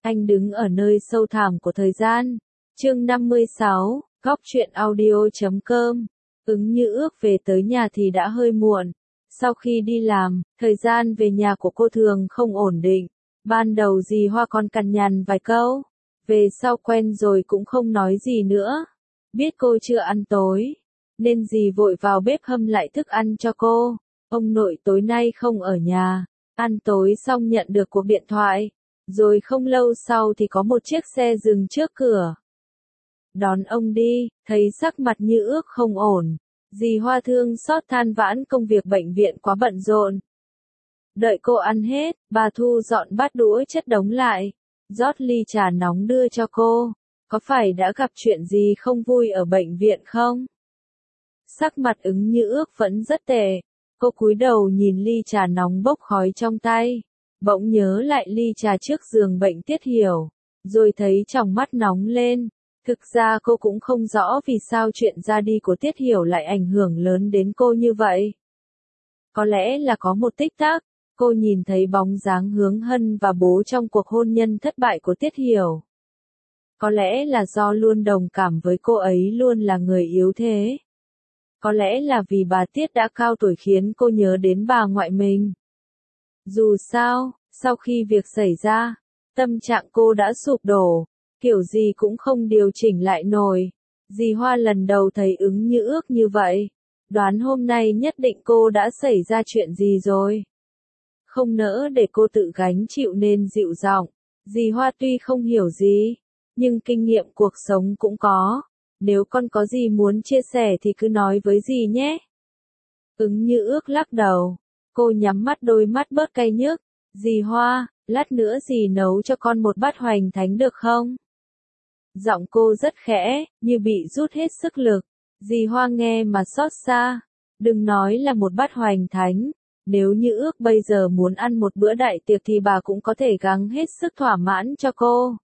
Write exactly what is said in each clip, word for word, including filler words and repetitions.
Anh đứng ở nơi sâu thẳm của thời gian. Chương năm mươi sáu, Góc truyện audio chấm com. Ứng Như Ước về tới nhà thì đã hơi muộn. Sau khi đi làm, thời gian về nhà của cô thường không ổn định. Ban đầu dì Hoa còn cằn nhằn vài câu. Về sau quen rồi cũng không nói gì nữa. Biết cô chưa ăn tối, nên dì vội vào bếp hâm lại thức ăn cho cô. Ông nội tối nay không ở nhà. Ăn tối xong nhận được cuộc điện thoại. Rồi không lâu sau thì có một chiếc xe dừng trước cửa. Đón ông đi, thấy sắc mặt Như Ước không ổn. Dì Hoa thương xót than vãn công việc bệnh viện quá bận rộn. Đợi cô ăn hết, bà thu dọn bát đũa chất đống lại. Rót ly trà nóng đưa cho cô. Có phải đã gặp chuyện gì không vui ở bệnh viện không? Sắc mặt Ứng Như Ước vẫn rất tệ. Cô cúi đầu nhìn ly trà nóng bốc khói trong tay. Bỗng nhớ lại ly trà trước giường bệnh Tiết Hiểu. Rồi thấy tròng mắt nóng lên. Thực ra cô cũng không rõ vì sao chuyện ra đi của Tiết Hiểu lại ảnh hưởng lớn đến cô như vậy. Có lẽ là có một tích tắc, cô nhìn thấy bóng dáng Hướng Hân và bố trong cuộc hôn nhân thất bại của Tiết Hiểu. Có lẽ là do luôn đồng cảm với cô ấy luôn là người yếu thế. Có lẽ là vì bà Tiết đã cao tuổi khiến cô nhớ đến bà ngoại mình. Dù sao, sau khi việc xảy ra, tâm trạng cô đã sụp đổ, kiểu gì cũng không điều chỉnh lại nổi. Dì Hoa lần đầu thấy Ứng Như Ước như vậy, đoán hôm nay nhất định cô đã xảy ra chuyện gì rồi. Không nỡ để cô tự gánh chịu nên dịu giọng. Dì Hoa tuy không hiểu gì, nhưng kinh nghiệm cuộc sống cũng có. Nếu con có gì muốn chia sẻ thì cứ nói với dì nhé. Ứng Như Ước lắc đầu. Cô nhắm mắt, đôi mắt bớt cay nhức. Dì Hoa, lát nữa dì nấu cho con một bát hoành thánh được không? Giọng cô rất khẽ, như bị rút hết sức lực. Dì Hoa nghe mà xót xa. Đừng nói là một bát hoành thánh. Nếu Như Ước bây giờ muốn ăn một bữa đại tiệc thì bà cũng có thể gắng hết sức thỏa mãn cho cô.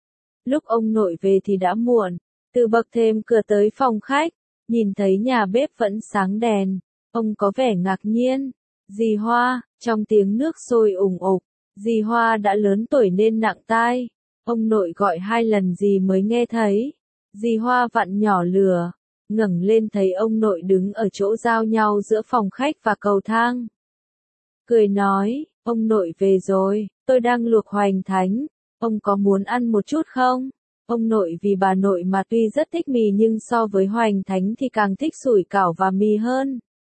Lúc ông nội về thì đã muộn. Từ bậc thềm cửa tới phòng khách, nhìn thấy nhà bếp vẫn sáng đèn. Ông có vẻ ngạc nhiên. Dì Hoa, trong tiếng nước sôi ủng ục. Dì Hoa đã lớn tuổi nên nặng tai. Ông nội gọi hai lần dì mới nghe thấy. Dì Hoa vặn nhỏ lửa, ngẩng lên thấy ông nội đứng ở chỗ giao nhau giữa phòng khách và cầu thang. Cười nói, ông nội về rồi, tôi đang luộc hoành thánh. Ông có muốn ăn một chút không? Ông nội vì bà nội mà tuy rất thích mì nhưng so với hoành thánh thì càng thích sủi cảo và mì hơn.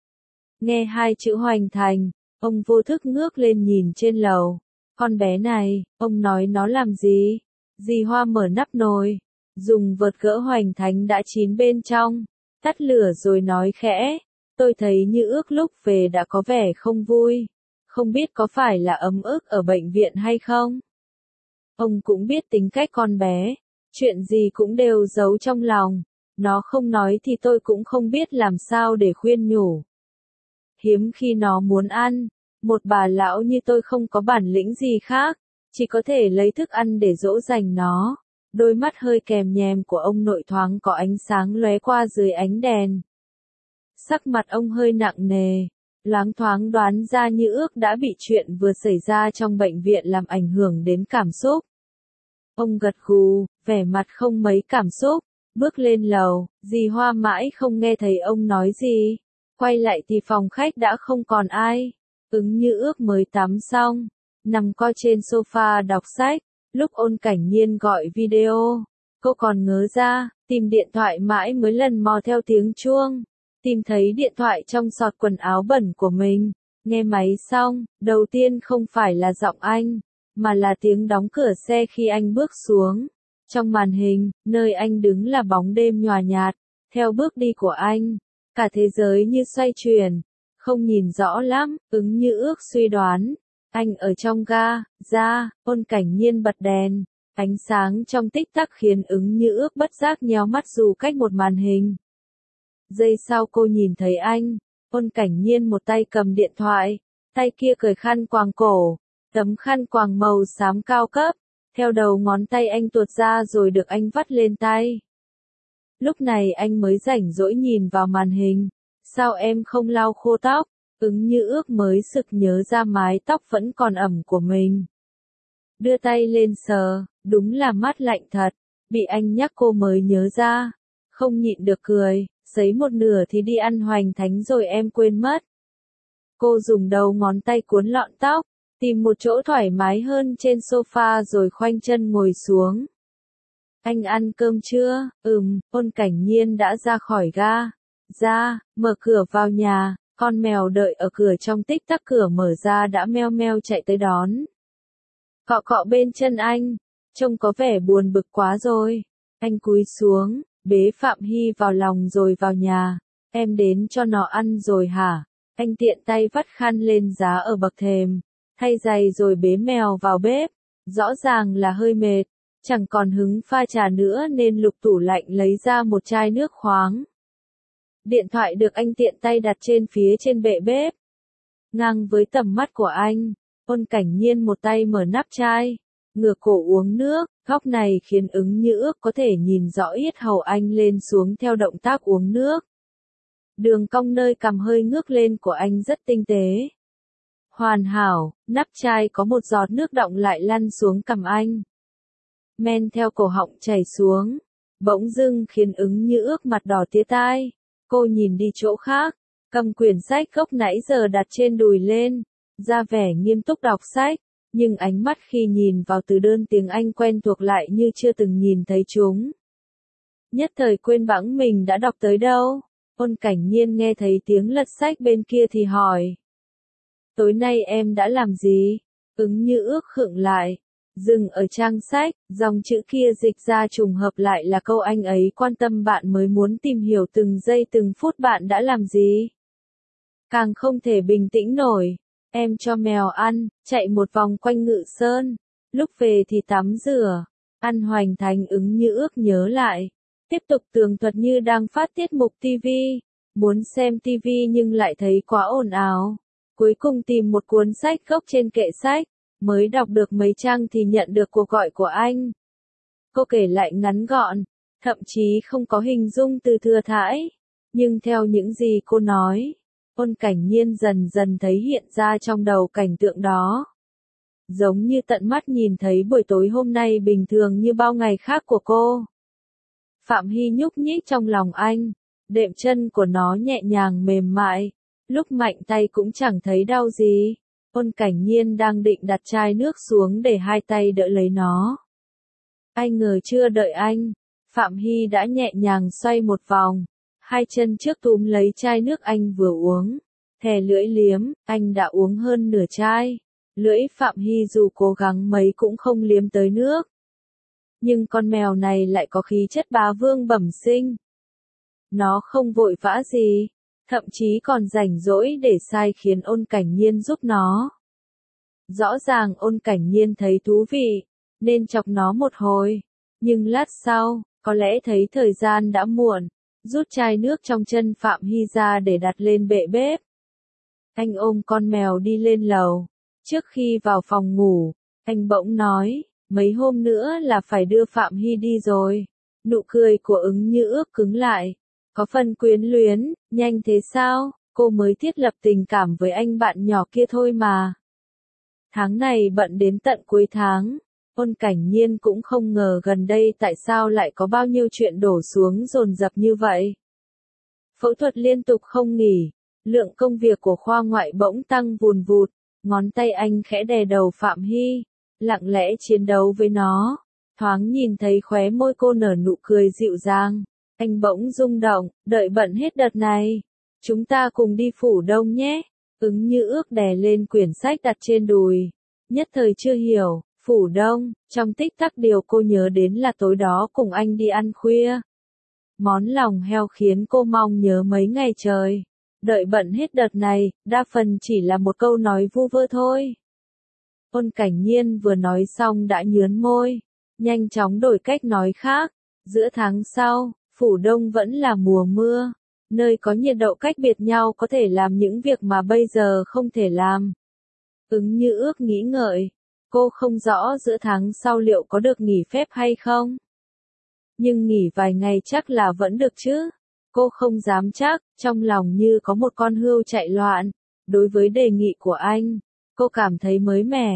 Nghe hai chữ hoành thành, ông vô thức ngước lên nhìn trên lầu. Con bé này, ông nói nó làm gì? Dì Hoa mở nắp nồi, dùng vợt gỡ hoành thánh đã chín bên trong, tắt lửa rồi nói khẽ. Tôi thấy Như Ước lúc về đã có vẻ không vui. Không biết có phải là ấm ức ở bệnh viện hay không? Ông cũng biết tính cách con bé. Chuyện gì cũng đều giấu trong lòng. Nó không nói thì tôi cũng không biết làm sao để khuyên nhủ. Hiếm khi nó muốn ăn. Một bà lão như tôi không có bản lĩnh gì khác. Chỉ có thể lấy thức ăn để dỗ dành nó. Đôi mắt hơi kèm nhèm của ông nội thoáng có ánh sáng lóe qua dưới ánh đèn. Sắc mặt ông hơi nặng nề. Loáng thoáng đoán ra Như Ước đã bị chuyện vừa xảy ra trong bệnh viện làm ảnh hưởng đến cảm xúc. Ông gật gù, vẻ mặt không mấy cảm xúc, bước lên lầu. Dì Hoa mãi không nghe thấy ông nói gì. Quay lại thì phòng khách đã không còn ai. Ứng Như Ước mới tắm xong, nằm co trên sofa đọc sách. Lúc Ôn Cảnh Nhiên gọi video, cô còn ngớ ra, tìm điện thoại mãi mới lần mò theo tiếng chuông. Tìm thấy điện thoại trong xọt quần áo bẩn của mình. Nghe máy xong, đầu tiên không phải là giọng anh, mà là tiếng đóng cửa xe khi anh bước xuống. Trong màn hình, nơi anh đứng là bóng đêm nhòa nhạt. Theo bước đi của anh, cả thế giới như xoay chuyển. Không nhìn rõ lắm, Ứng Như Ước suy đoán. Anh ở trong ga, ra, Ôn Cảnh Nhiên bật đèn. Ánh sáng trong tích tắc khiến Ứng Như Ước bất giác nhéo mắt dù cách một màn hình. Giây sau cô nhìn thấy anh. Ôn Cảnh Nhiên một tay cầm điện thoại, tay kia cởi khăn quàng cổ. Tấm khăn quàng màu xám cao cấp, theo đầu ngón tay anh tuột ra rồi được anh vắt lên tay. Lúc này anh mới rảnh rỗi nhìn vào màn hình. Sao em không lau khô tóc? Ứng Như Ước mới sực nhớ ra mái tóc vẫn còn ẩm của mình. đưa tay lên sờ, đúng là mát lạnh thật, bị anh nhắc cô mới nhớ ra, không nhịn được cười, sấy một nửa thì đi ăn hoành thánh rồi em quên mất. Cô dùng đầu ngón tay cuốn lọn tóc, tìm một chỗ thoải mái hơn trên sofa rồi khoanh chân ngồi xuống. Anh ăn cơm chưa? Ừm, Ôn Cảnh Nhiên đã ra khỏi ga. Ra, mở cửa vào nhà, con mèo đợi ở cửa trong tích tắc cửa mở ra đã meo meo chạy tới đón. Cọ cọ bên chân anh, trông có vẻ buồn bực quá rồi. Anh cúi xuống, bế Phạm Hy vào lòng rồi vào nhà. Em đến cho nó ăn rồi hả? Anh tiện tay vắt khăn lên giá ở bậc thềm, thay giày rồi bế mèo vào bếp. Rõ ràng là hơi mệt, chẳng còn hứng pha trà nữa nên lục tủ lạnh lấy ra một chai nước khoáng. Điện thoại được anh tiện tay đặt trên phía trên bệ bếp. Ngang với tầm mắt của anh, Ôn Cảnh Nhiên một tay mở nắp chai, ngửa cổ uống nước, góc này khiến Ứng Như Ước có thể nhìn rõ yết hầu anh lên xuống theo động tác uống nước. Đường cong nơi cằm hơi ngước lên của anh rất tinh tế. Hoàn hảo, nắp chai có một giọt nước đọng lại lăn xuống cằm anh. Men theo cổ họng chảy xuống, bỗng dưng khiến Ứng Như Ước mặt đỏ tía tai. Cô nhìn đi chỗ khác, cầm quyển sách gốc nãy giờ đặt trên đùi lên, ra vẻ nghiêm túc đọc sách, nhưng ánh mắt khi nhìn vào từ đơn tiếng Anh quen thuộc lại như chưa từng nhìn thấy chúng. Nhất thời quên bẵng mình đã đọc tới đâu. Ôn Cảnh Nhiên nghe thấy tiếng lật sách bên kia thì hỏi. Tối nay em đã làm gì? Ứng Như Ước khựng lại, dừng ở trang sách, dòng chữ kia dịch ra trùng hợp lại là câu anh ấy quan tâm bạn mới muốn tìm hiểu từng giây từng phút bạn đã làm gì. Càng không thể bình tĩnh nổi, em cho mèo ăn, chạy một vòng quanh Ngự Sơn, lúc về thì tắm rửa, ăn hoành thánh. Ứng Như Ước nhớ lại, tiếp tục tường thuật như đang phát tiết mục ti vi, muốn xem ti vi nhưng lại thấy quá ồn ào. Cuối cùng tìm một cuốn sách gốc trên kệ sách, mới đọc được mấy trang thì nhận được cuộc gọi của anh. Cô kể lại ngắn gọn, thậm chí không có hình dung từ thừa thãi, nhưng theo những gì cô nói, Ôn Cảnh Nhiên dần dần thấy hiện ra trong đầu cảnh tượng đó. Giống như tận mắt nhìn thấy buổi tối hôm nay bình thường như bao ngày khác của cô. Phạm Hy nhúc nhích trong lòng anh, đệm chân của nó nhẹ nhàng mềm mại, lúc mạnh tay cũng chẳng thấy đau gì. Ôn Cảnh Nhiên đang định đặt chai nước xuống để hai tay đỡ lấy nó. Anh ngờ chưa đợi anh, Phạm Hy đã nhẹ nhàng xoay một vòng, hai chân trước túm lấy chai nước anh vừa uống, thè lưỡi liếm, anh đã uống hơn nửa chai. Lưỡi Phạm Hy dù cố gắng mấy cũng không liếm tới nước. Nhưng con mèo này lại có khí chất bá vương bẩm sinh. Nó không vội vã gì, thậm chí còn rảnh rỗi để sai khiến Ôn Cảnh Nhiên giúp nó. Rõ ràng Ôn Cảnh Nhiên thấy thú vị, nên chọc nó một hồi, nhưng lát sau, có lẽ thấy thời gian đã muộn, rút chai nước trong chân Phạm Hy ra để đặt lên bệ bếp. Anh ôm con mèo đi lên lầu, trước khi vào phòng ngủ, anh bỗng nói, mấy hôm nữa là phải đưa Phạm Hy đi rồi. Nụ cười của Ứng Như Ước cứng lại, có phần quyến luyến. Nhanh thế sao, cô mới thiết lập tình cảm với anh bạn nhỏ kia thôi mà. Tháng này bận đến tận cuối tháng, Ôn Cảnh Nhiên cũng không ngờ gần đây tại sao lại có bao nhiêu chuyện đổ xuống dồn dập như vậy. Phẫu thuật liên tục không nghỉ, lượng công việc của khoa ngoại bỗng tăng vùn vụt, ngón tay anh khẽ đè đầu Phạm Hy, lặng lẽ chiến đấu với nó, thoáng nhìn thấy khóe môi cô nở nụ cười dịu dàng. Anh bỗng rung động, đợi bận hết đợt này, chúng ta cùng đi Phủ Đông nhé. Ứng Như Ước đè lên quyển sách đặt trên đùi, nhất thời chưa hiểu, Phủ Đông, trong tích tắc điều cô nhớ đến là tối đó cùng anh đi ăn khuya. Món lòng heo khiến cô mong nhớ mấy ngày trời, đợi bận hết đợt này, đa phần chỉ là một câu nói vu vơ thôi. Ôn Cảnh Nhiên vừa nói xong đã nhướn môi, nhanh chóng đổi cách nói khác, giữa tháng sau, Phủ Đông vẫn là mùa mưa, nơi có nhiệt độ cách biệt nhau có thể làm những việc mà bây giờ không thể làm. Ứng Như Ước nghĩ ngợi, cô không rõ giữa tháng sau liệu có được nghỉ phép hay không. Nhưng nghỉ vài ngày chắc là vẫn được chứ. Cô không dám chắc, trong lòng như có một con hươu chạy loạn. Đối với đề nghị của anh, cô cảm thấy mới mẻ.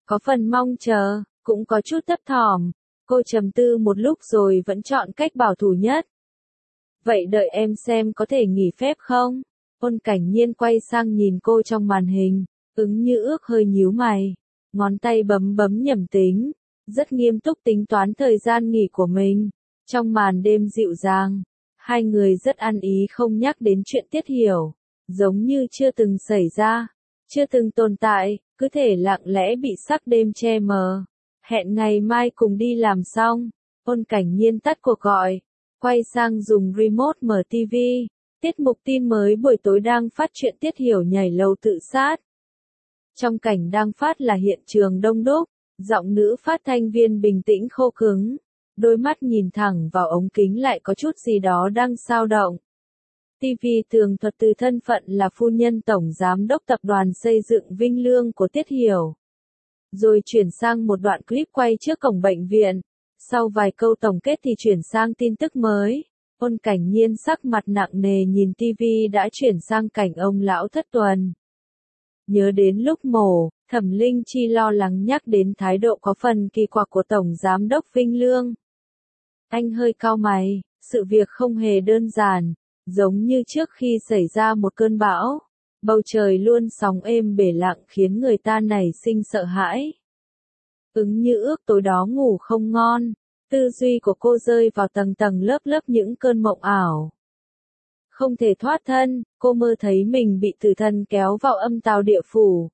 Có phần mong chờ, cũng có chút thấp thỏm. Cô trầm tư một lúc rồi vẫn chọn cách bảo thủ nhất. Vậy đợi em xem có thể nghỉ phép không? Ôn Cảnh Nhiên quay sang nhìn cô trong màn hình, Ứng Như Ước hơi nhíu mày, ngón tay bấm bấm nhẩm tính, rất nghiêm túc tính toán thời gian nghỉ của mình. Trong màn đêm dịu dàng, hai người rất ăn ý không nhắc đến chuyện Tiết Hiểu, giống như chưa từng xảy ra, chưa từng tồn tại, cứ thể lặng lẽ bị sắc đêm che mờ. Hẹn ngày mai cùng đi làm xong, Ôn Cảnh Nhiên tắt cuộc gọi, quay sang dùng remote mở ti vi, tiết mục tin mới buổi tối đang phát chuyện Tiết Hiểu nhảy lầu tự sát. Trong cảnh đang phát là hiện trường đông đúc, giọng nữ phát thanh viên bình tĩnh khô cứng, đôi mắt nhìn thẳng vào ống kính lại có chút gì đó đang xao động. ti vi tường thuật từ thân phận là phu nhân tổng giám đốc tập đoàn xây dựng Vinh Lương của Tiết Hiểu. Rồi chuyển sang một đoạn clip quay trước cổng bệnh viện. Sau vài câu tổng kết thì chuyển sang tin tức mới. Ôn Cảnh Nhiên sắc mặt nặng nề nhìn ti vi đã chuyển sang cảnh ông lão thất tuần. Nhớ đến lúc mổ, Thẩm Linh Chi lo lắng nhắc đến thái độ có phần kỳ quặc của Tổng Giám đốc Vinh Lương. Anh hơi cau mày, sự việc không hề đơn giản, giống như trước khi xảy ra một cơn bão. Bầu trời luôn sóng êm bể lặng khiến người ta nảy sinh sợ hãi. Ứng Như Ước tối đó ngủ không ngon, tư duy của cô rơi vào tầng tầng lớp lớp những cơn mộng ảo. Không thể thoát thân, cô mơ thấy mình bị tử thần kéo vào âm tào địa phủ.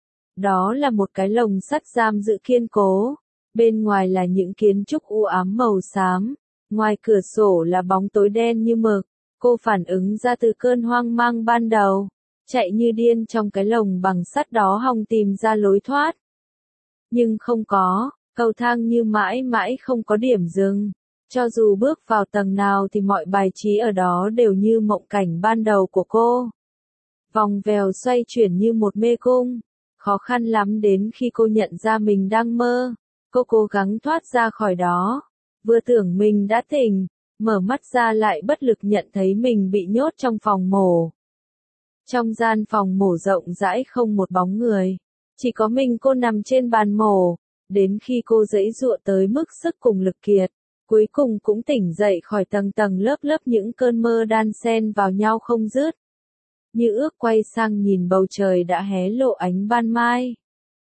Đó là một cái lồng sắt giam giữ kiên cố, bên ngoài là những kiến trúc u ám màu xám, ngoài cửa sổ là bóng tối đen như mực. Cô phản ứng ra từ cơn hoang mang ban đầu, chạy như điên trong cái lồng bằng sắt đó hòng tìm ra lối thoát. Nhưng không có, cầu thang như mãi mãi không có điểm dừng. Cho dù bước vào tầng nào thì mọi bài trí ở đó đều như mộng cảnh ban đầu của cô. Vòng vèo xoay chuyển như một mê cung. Khó khăn lắm đến khi cô nhận ra mình đang mơ. Cô cố gắng thoát ra khỏi đó. Vừa tưởng mình đã tỉnh, mở mắt ra lại bất lực nhận thấy mình bị nhốt trong phòng mổ. Trong gian phòng mổ rộng rãi không một bóng người. Chỉ có mình cô nằm trên bàn mổ. Đến khi cô giãy giụa tới mức sức cùng lực kiệt, cuối cùng cũng tỉnh dậy khỏi tầng tầng lớp lớp những cơn mơ đan xen vào nhau không dứt. Như Ước quay sang nhìn bầu trời đã hé lộ ánh ban mai.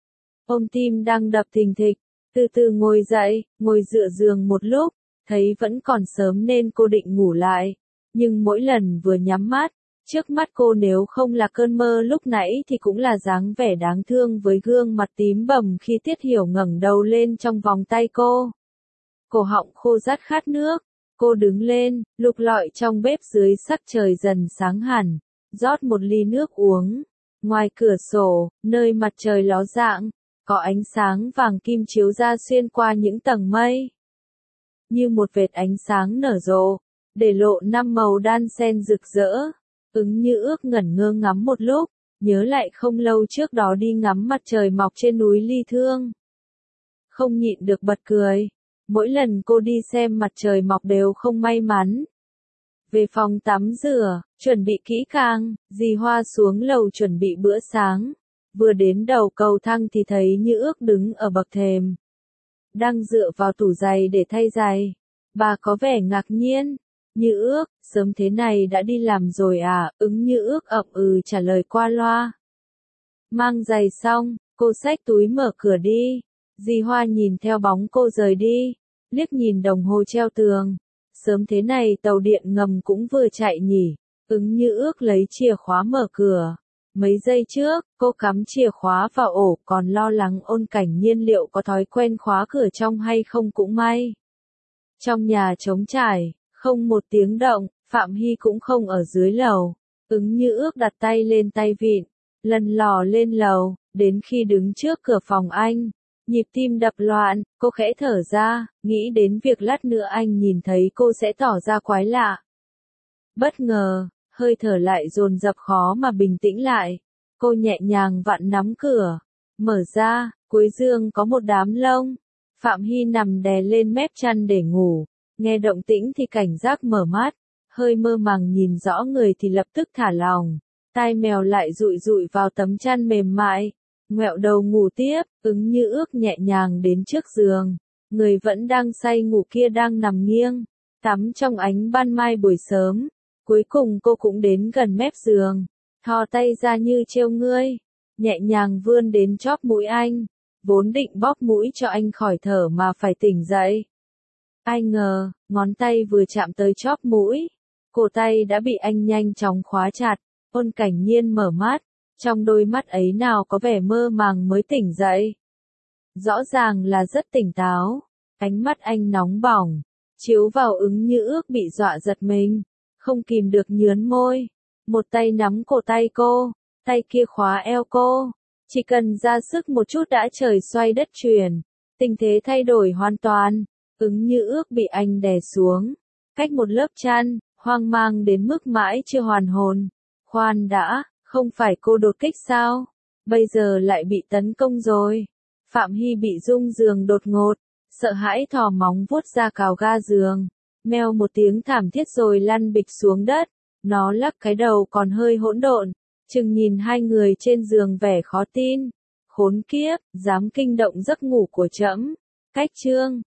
Ôm tim đang đập thình thịch, từ từ ngồi dậy, ngồi dựa giường một lúc, thấy vẫn còn sớm nên cô định ngủ lại. Nhưng mỗi lần vừa nhắm mắt, trước mắt cô nếu không là cơn mơ lúc nãy thì cũng là dáng vẻ đáng thương với gương mặt tím bầm khi Tiết Hiểu ngẩng đầu lên trong vòng tay cô. Cổ họng khô rát khát nước, cô đứng lên, lục lọi trong bếp dưới sắc trời dần sáng hẳn, rót một ly nước uống. Ngoài cửa sổ, nơi mặt trời ló dạng, có ánh sáng vàng kim chiếu ra xuyên qua những tầng mây. Như một vệt ánh sáng nở rộ, để lộ năm màu đan xen rực rỡ. Ứng Như Ước ngẩn ngơ ngắm một lúc, nhớ lại không lâu trước đó đi ngắm mặt trời mọc trên núi Ly Thương. Không nhịn được bật cười. Mỗi lần cô đi xem mặt trời mọc đều không may mắn. Về phòng tắm rửa, chuẩn bị kỹ càng, dì Hoa xuống lầu chuẩn bị bữa sáng. Vừa đến đầu cầu thang thì thấy Như Ước đứng ở bậc thềm. Đang dựa vào tủ giày để thay giày. Bà có vẻ ngạc nhiên. Như Ước, sớm thế này đã đi làm rồi à? Ứng Như Ước ậm ừ trả lời qua loa. Mang giày xong, cô xách túi mở cửa đi. Dì Hoa nhìn theo bóng cô rời đi, liếc nhìn đồng hồ treo tường. Sớm thế này tàu điện ngầm cũng vừa chạy nhỉ. Ứng Như Ước lấy chìa khóa mở cửa. Mấy giây trước, cô cắm chìa khóa vào ổ còn lo lắng Ôn Cảnh Nhiên liệu có thói quen khóa cửa trong hay không cũng may. Trong nhà trống trải, không một tiếng động, Phạm Hy cũng không ở dưới lầu. Ứng Như Ước đặt tay lên tay vịn, lần lò lên lầu, đến khi đứng trước cửa phòng anh. Nhịp tim đập loạn, cô khẽ thở ra, nghĩ đến việc lát nữa anh nhìn thấy cô sẽ tỏ ra quái lạ. Bất ngờ, hơi thở lại dồn dập khó mà bình tĩnh lại. Cô nhẹ nhàng vặn nắm cửa, mở ra, cuối giường có một đám lông. Phạm Hy nằm đè lên mép chăn để ngủ, nghe động tĩnh thì cảnh giác mở mắt, hơi mơ màng nhìn rõ người thì lập tức thả lòng. Tai mèo lại dụi dụi vào tấm chăn mềm mại. Ngoẹo đầu ngủ tiếp, ứng như ước nhẹ nhàng đến trước giường. Người vẫn đang say ngủ kia đang nằm nghiêng, tắm trong ánh ban mai buổi sớm. Cuối cùng cô cũng đến gần mép giường, thò tay ra như trêu ngươi, nhẹ nhàng vươn đến chóp mũi anh, vốn định bóp mũi cho anh khỏi thở mà phải tỉnh dậy. Ai ngờ, ngón tay vừa chạm tới chóp mũi, cổ tay đã bị anh nhanh chóng khóa chặt. Ôn Cảnh Nhiên mở mắt, trong đôi mắt ấy nào có vẻ mơ màng mới tỉnh dậy. Rõ ràng là rất tỉnh táo, ánh mắt anh nóng bỏng, chiếu vào ứng như ước bị dọa giật mình, không kìm được nhướn môi. Một tay nắm cổ tay cô, tay kia khóa eo cô, chỉ cần ra sức một chút đã trời xoay đất chuyển, tình thế thay đổi hoàn toàn. Ứng như ước bị anh đè xuống, cách một lớp chăn, hoang mang đến mức mãi chưa hoàn hồn. Khoan đã, không phải cô đột kích sao? Bây giờ lại bị tấn công rồi. Phạm Hy bị rung giường đột ngột, sợ hãi thò móng vuốt ra cào ga giường, meo một tiếng thảm thiết rồi lăn bịch xuống đất. Nó lắc cái đầu còn hơi hỗn độn, chừng nhìn hai người trên giường vẻ khó tin. Khốn kiếp, dám kinh động giấc ngủ của trẫm. Cách chương